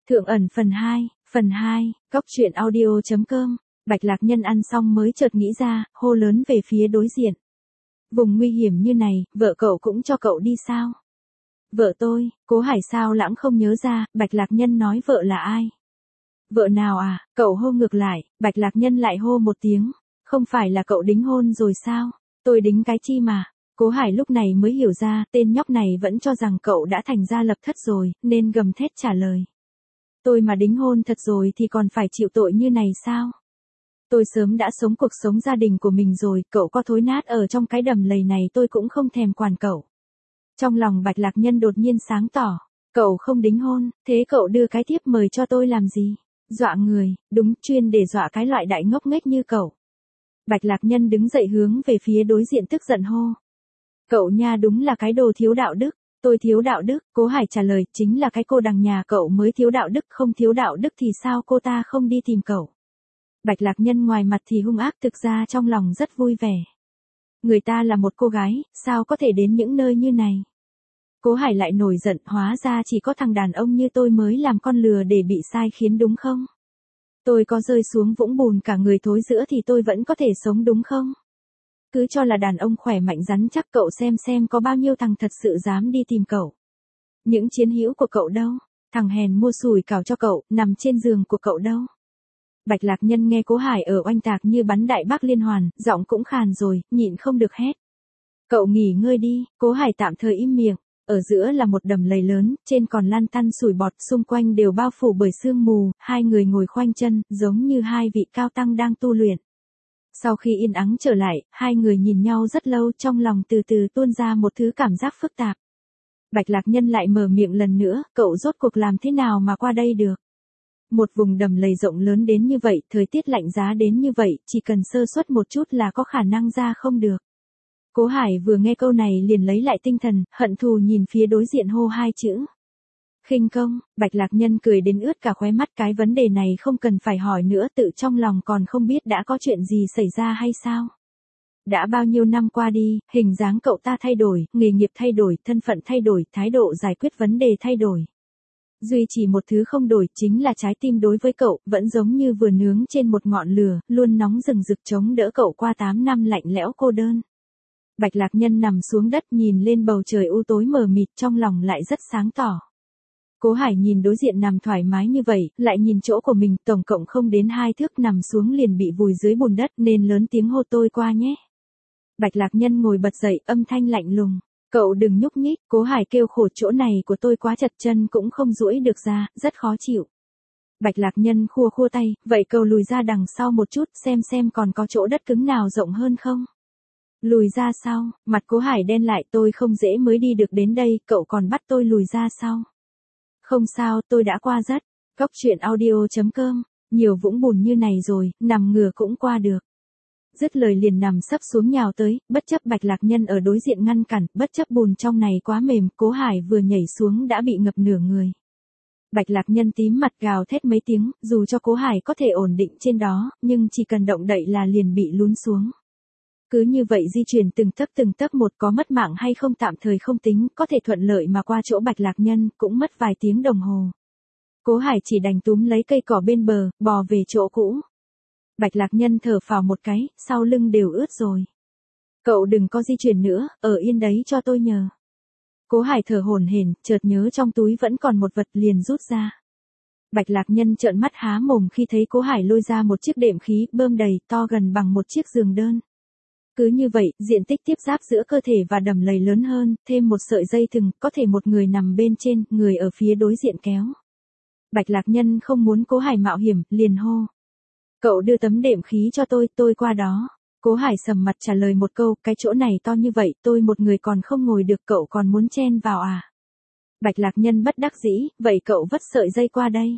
Thượng ẩn phần 2, Cóc truyện audio.com, Bạch Lạc Nhân ăn xong mới chợt nghĩ ra, hô lớn về phía đối diện. Vùng nguy hiểm như này, vợ cậu cũng cho cậu đi sao? Vợ tôi, Cố Hải sao lãng không nhớ ra, Bạch Lạc Nhân nói vợ là ai? Vợ nào à, cậu hô ngược lại, Bạch Lạc Nhân lại hô một tiếng, không phải là cậu đính hôn rồi sao? Tôi đính cái chi mà? Cố Hải lúc này mới hiểu ra, tên nhóc này vẫn cho rằng cậu đã thành gia lập thất rồi, nên gầm thét trả lời. Tôi mà đính hôn thật rồi thì còn phải chịu tội như này sao? Tôi sớm đã sống cuộc sống gia đình của mình rồi, cậu có thối nát ở trong cái đầm lầy này tôi cũng không thèm quản cậu. Trong lòng Bạch Lạc Nhân đột nhiên sáng tỏ, cậu không đính hôn, thế cậu đưa cái thiếp mời cho tôi làm gì? Dọa người, đúng chuyên để dọa cái loại đại ngốc nghếch như cậu. Bạch Lạc Nhân đứng dậy hướng về phía đối diện tức giận hô. Cậu nha đúng là cái đồ thiếu đạo đức. Tôi thiếu đạo đức, Cố Hải trả lời, chính là cái cô đằng nhà cậu mới thiếu đạo đức, không thiếu đạo đức thì sao cô ta không đi tìm cậu. Bạch Lạc Nhân ngoài mặt thì hung ác, thực ra trong lòng rất vui vẻ. Người ta là một cô gái, sao có thể đến những nơi như này. Cố Hải lại nổi giận, hóa ra chỉ có thằng đàn ông như tôi mới làm con lừa để bị sai khiến đúng không? Tôi có rơi xuống vũng bùn cả người thối rữa thì tôi vẫn có thể sống đúng không? Cứ cho là đàn ông khỏe mạnh rắn chắc, cậu xem có bao nhiêu thằng thật sự dám đi tìm cậu. Những chiến hữu của cậu đâu? Thằng hèn mua sủi cảo cho cậu, nằm trên giường của cậu đâu? Bạch Lạc Nhân nghe Cố Hải ở oanh tạc như bắn đại bác liên hoàn, giọng cũng khàn rồi, nhịn không được hét. Cậu nghỉ ngơi đi. Cố Hải tạm thời im miệng. Ở giữa là một đầm lầy lớn, trên còn lan tăn sủi bọt, xung quanh đều bao phủ bởi sương mù, hai người ngồi khoanh chân, giống như hai vị cao tăng đang tu luyện. Sau khi yên ắng trở lại, hai người nhìn nhau rất lâu, trong lòng từ từ tuôn ra một thứ cảm giác phức tạp. Bạch Lạc Nhân lại mở miệng lần nữa, cậu rốt cuộc làm thế nào mà qua đây được? Một vùng đầm lầy rộng lớn đến như vậy, thời tiết lạnh giá đến như vậy, chỉ cần sơ suất một chút là có khả năng ra không được. Cố Hải vừa nghe câu này liền lấy lại tinh thần, hận thù nhìn phía đối diện hô hai chữ. Khinh công. Bạch Lạc Nhân cười đến ướt cả khóe mắt, cái vấn đề này không cần phải hỏi nữa, tự trong lòng còn không biết đã có chuyện gì xảy ra hay sao. Đã bao nhiêu năm qua đi, hình dáng cậu ta thay đổi, nghề nghiệp thay đổi, thân phận thay đổi, thái độ giải quyết vấn đề thay đổi. Duy chỉ một thứ không đổi, chính là trái tim đối với cậu, vẫn giống như vừa nướng trên một ngọn lửa, luôn nóng rừng rực chống đỡ cậu qua 8 năm lạnh lẽo cô đơn. Bạch Lạc Nhân nằm xuống đất nhìn lên bầu trời u tối mờ mịt, trong lòng lại rất sáng tỏ. Cố Hải nhìn đối diện nằm thoải mái như vậy, lại nhìn chỗ của mình, tổng cộng không đến 2 thước, nằm xuống liền bị vùi dưới bùn đất, nên lớn tiếng hô tôi qua nhé. Bạch Lạc Nhân ngồi bật dậy, âm thanh lạnh lùng. Cậu đừng nhúc nhích. Cố Hải kêu khổ, chỗ này của tôi quá chật, chân cũng không duỗi được ra, rất khó chịu. Bạch Lạc Nhân khua tay, vậy cậu lùi ra đằng sau một chút, xem còn có chỗ đất cứng nào rộng hơn không. Lùi ra sau, mặt Cố Hải đen lại, tôi không dễ mới đi được đến đây, cậu còn bắt tôi lùi ra sau. Không sao, tôi đã qua rất. Cóc truyện audio.com, nhiều vũng bùn như này rồi, nằm ngửa cũng qua được. Dứt lời liền nằm sấp xuống nhào tới, bất chấp Bạch Lạc Nhân ở đối diện ngăn cản, bất chấp bùn trong này quá mềm, Cố Hải vừa nhảy xuống đã bị ngập nửa người. Bạch Lạc Nhân tím mặt gào thét mấy tiếng, dù cho Cố Hải có thể ổn định trên đó, nhưng chỉ cần động đậy là liền bị lún xuống. Cứ như vậy di chuyển từng tấc một, có mất mạng hay không tạm thời không tính, có thể thuận lợi mà qua chỗ Bạch Lạc Nhân, cũng mất vài tiếng đồng hồ. Cố Hải chỉ đành túm lấy cây cỏ bên bờ, bò về chỗ cũ. Bạch Lạc Nhân thở phào một cái, sau lưng đều ướt rồi. Cậu đừng có di chuyển nữa, ở yên đấy cho tôi nhờ. Cố Hải thở hổn hển, chợt nhớ trong túi vẫn còn một vật liền rút ra. Bạch Lạc Nhân trợn mắt há mồm khi thấy Cố Hải lôi ra một chiếc đệm khí bơm đầy, to gần bằng một chiếc giường đơn. Cứ như vậy, diện tích tiếp giáp giữa cơ thể và đầm lầy lớn hơn, thêm một sợi dây thừng, có thể một người nằm bên trên, người ở phía đối diện kéo. Bạch Lạc Nhân không muốn Cố Hải mạo hiểm, liền hô. Cậu đưa tấm đệm khí cho tôi qua đó. Cố Hải sầm mặt trả lời một câu, cái chỗ này to như vậy, tôi một người còn không ngồi được, cậu còn muốn chen vào à? Bạch Lạc Nhân bất đắc dĩ, vậy cậu vất sợi dây qua đây.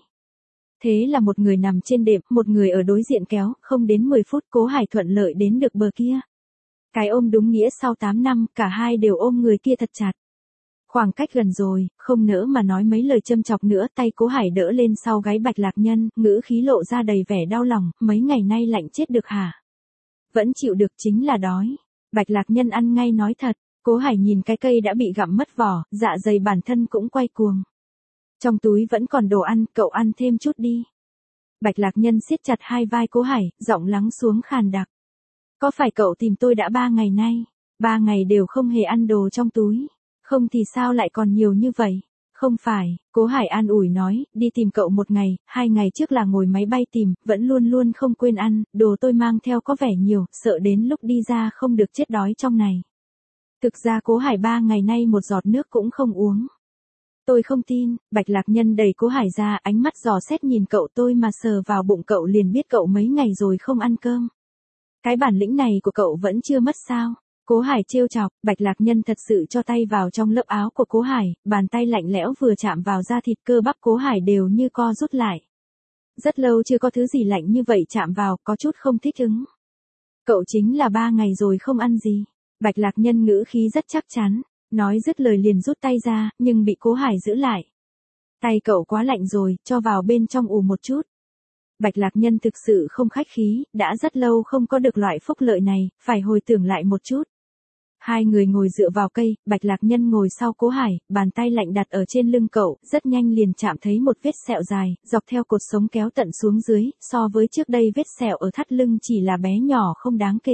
Thế là một người nằm trên đệm, một người ở đối diện kéo, không đến 10 phút Cố Hải thuận lợi đến được bờ kia. Cái ôm đúng nghĩa sau 8 năm, cả hai đều ôm người kia thật chặt. Khoảng cách gần rồi, không nỡ mà nói mấy lời châm chọc nữa, tay Cố Hải đỡ lên sau gáy Bạch Lạc Nhân, ngữ khí lộ ra đầy vẻ đau lòng, mấy ngày nay lạnh chết được hả? Vẫn chịu được chính là đói. Bạch Lạc Nhân ăn ngay nói thật. Cố Hải nhìn cái cây đã bị gặm mất vỏ, dạ dày bản thân cũng quay cuồng. Trong túi vẫn còn đồ ăn, cậu ăn thêm chút đi. Bạch Lạc Nhân siết chặt hai vai Cố Hải, giọng lắng xuống khàn đặc. Có phải cậu tìm tôi đã 3 ngày nay? 3 ngày đều không hề ăn đồ trong túi. Không thì sao lại còn nhiều như vậy? Không phải, Cố Hải an ủi nói, đi tìm cậu 1 ngày, 2 ngày trước là ngồi máy bay tìm, vẫn luôn luôn không quên ăn, đồ tôi mang theo có vẻ nhiều, sợ đến lúc đi ra không được chết đói trong này. Thực ra Cố Hải 3 ngày nay một giọt nước cũng không uống. Tôi không tin, Bạch Lạc Nhân đẩy Cố Hải ra, ánh mắt dò xét nhìn cậu, tôi mà sờ vào bụng cậu liền biết cậu mấy ngày rồi không ăn cơm. Cái bản lĩnh này của cậu vẫn chưa mất sao? Cố Hải trêu chọc, Bạch Lạc Nhân thật sự cho tay vào trong lớp áo của Cố Hải, bàn tay lạnh lẽo vừa chạm vào da thịt cơ bắp Cố Hải đều như co rút lại. Rất lâu chưa có thứ gì lạnh như vậy chạm vào, có chút không thích ứng. Cậu chính là 3 ngày rồi không ăn gì. Bạch Lạc Nhân ngữ khí rất chắc chắn, nói dứt lời liền rút tay ra, nhưng bị Cố Hải giữ lại. Tay cậu quá lạnh rồi, cho vào bên trong ủ một chút. Bạch Lạc Nhân thực sự không khách khí, đã rất lâu không có được loại phúc lợi này, phải hồi tưởng lại một chút. Hai người ngồi dựa vào cây, Bạch Lạc Nhân ngồi sau Cố Hải, bàn tay lạnh đặt ở trên lưng cậu, rất nhanh liền chạm thấy một vết sẹo dài, dọc theo cột sống kéo tận xuống dưới, so với trước đây vết sẹo ở thắt lưng chỉ là bé nhỏ không đáng kể.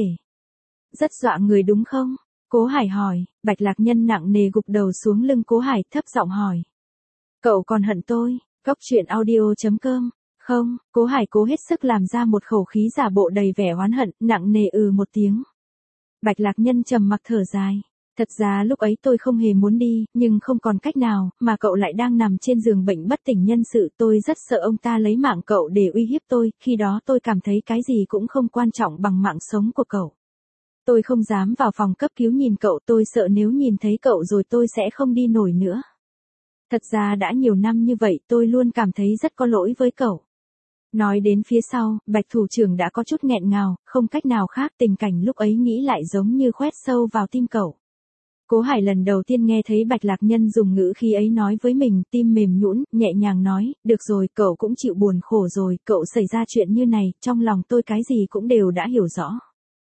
Rất dọa người đúng không? Cố Hải hỏi, Bạch Lạc Nhân nặng nề gục đầu xuống lưng Cố Hải, thấp giọng hỏi. Cậu còn hận tôi? Góc truyện audio.com. Không, Cố Hải cố hết sức làm ra một khẩu khí giả bộ đầy vẻ oán hận, nặng nề một tiếng. Bạch Lạc Nhân trầm mặc thở dài. Thật ra lúc ấy tôi không hề muốn đi, nhưng không còn cách nào, mà cậu lại đang nằm trên giường bệnh bất tỉnh nhân sự, tôi rất sợ ông ta lấy mạng cậu để uy hiếp tôi, khi đó tôi cảm thấy cái gì cũng không quan trọng bằng mạng sống của cậu. Tôi không dám vào phòng cấp cứu nhìn cậu, tôi sợ nếu nhìn thấy cậu rồi tôi sẽ không đi nổi nữa. Thật ra đã nhiều năm như vậy tôi luôn cảm thấy rất có lỗi với cậu. Nói đến phía sau, Bạch thủ trưởng đã có chút nghẹn ngào, không cách nào khác, tình cảnh lúc ấy nghĩ lại giống như khoét sâu vào tim cậu. Cố Hải lần đầu tiên nghe thấy Bạch Lạc Nhân dùng ngữ khí ấy nói với mình, tim mềm nhũn, nhẹ nhàng nói, được rồi, cậu cũng chịu buồn khổ rồi, cậu xảy ra chuyện như này, trong lòng tôi cái gì cũng đều đã hiểu rõ.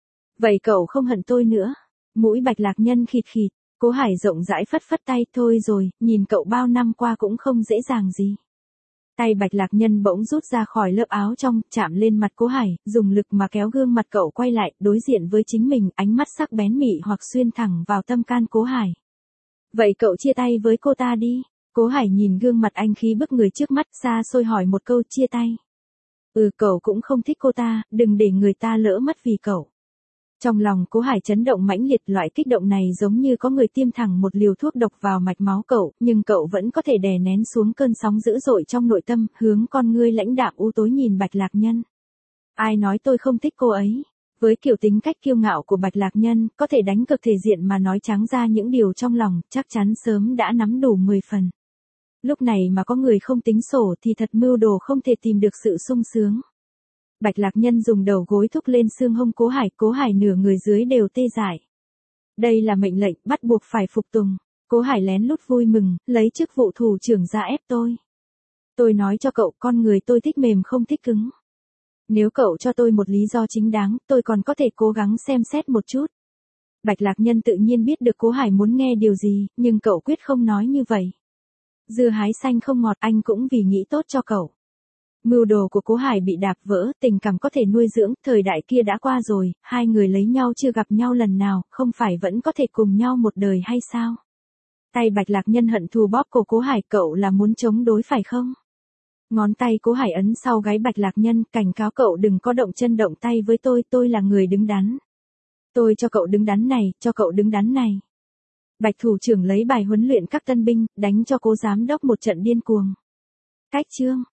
Vậy cậu không hận tôi nữa? Mũi Bạch Lạc Nhân khịt khịt, Cố Hải rộng rãi phất phất tay, thôi rồi, nhìn cậu bao năm qua cũng không dễ dàng gì. Tay Bạch Lạc Nhân bỗng rút ra khỏi lớp áo trong, chạm lên mặt Cố Hải, dùng lực mà kéo gương mặt cậu quay lại, đối diện với chính mình, ánh mắt sắc bén mị hoặc xuyên thẳng vào tâm can Cố Hải. Vậy cậu chia tay với cô ta đi. Cố Hải nhìn gương mặt anh khí bức người trước mắt, xa xôi hỏi một câu, chia tay. Cậu cũng không thích cô ta, đừng để người ta lỡ mất vì cậu. Trong lòng Cố Hải chấn động mãnh liệt, loại kích động này giống như có người tiêm thẳng một liều thuốc độc vào mạch máu cậu, nhưng cậu vẫn có thể đè nén xuống cơn sóng dữ dội trong nội tâm, hướng con ngươi lãnh đạm u tối nhìn Bạch Lạc Nhân. Ai nói tôi không thích cô ấy? Với kiểu tính cách kiêu ngạo của Bạch Lạc Nhân, có thể đánh cực thể diện mà nói trắng ra những điều trong lòng, chắc chắn sớm đã nắm đủ 10 phần. Lúc này mà có người không tính sổ thì thật mưu đồ không thể tìm được sự sung sướng. Bạch Lạc Nhân dùng đầu gối thúc lên xương hông Cố Hải nửa người dưới đều tê dại. Đây là mệnh lệnh, bắt buộc phải phục tùng. Cố Hải lén lút vui mừng, lấy chức vụ thủ trưởng ra ép tôi. Tôi nói cho cậu, con người tôi thích mềm không thích cứng. Nếu cậu cho tôi một lý do chính đáng, tôi còn có thể cố gắng xem xét một chút. Bạch Lạc Nhân tự nhiên biết được Cố Hải muốn nghe điều gì, nhưng cậu quyết không nói như vậy. Dưa hái xanh không ngọt, anh cũng vì nghĩ tốt cho cậu. Mưu đồ của Cố Hải bị đạp vỡ, tình cảm có thể nuôi dưỡng, thời đại kia đã qua rồi, hai người lấy nhau chưa gặp nhau lần nào, không phải vẫn có thể cùng nhau một đời hay sao? Tay Bạch Lạc Nhân hận thù bóp cổ Cố Hải, cậu là muốn chống đối phải không? Ngón tay Cố Hải ấn sau gáy Bạch Lạc Nhân, cảnh cáo cậu đừng có động chân động tay với tôi là người đứng đắn. Tôi cho cậu đứng đắn này, cho cậu đứng đắn này. Bạch thủ trưởng lấy bài huấn luyện các tân binh, đánh cho Cố giám đốc một trận điên cuồng. Cách chương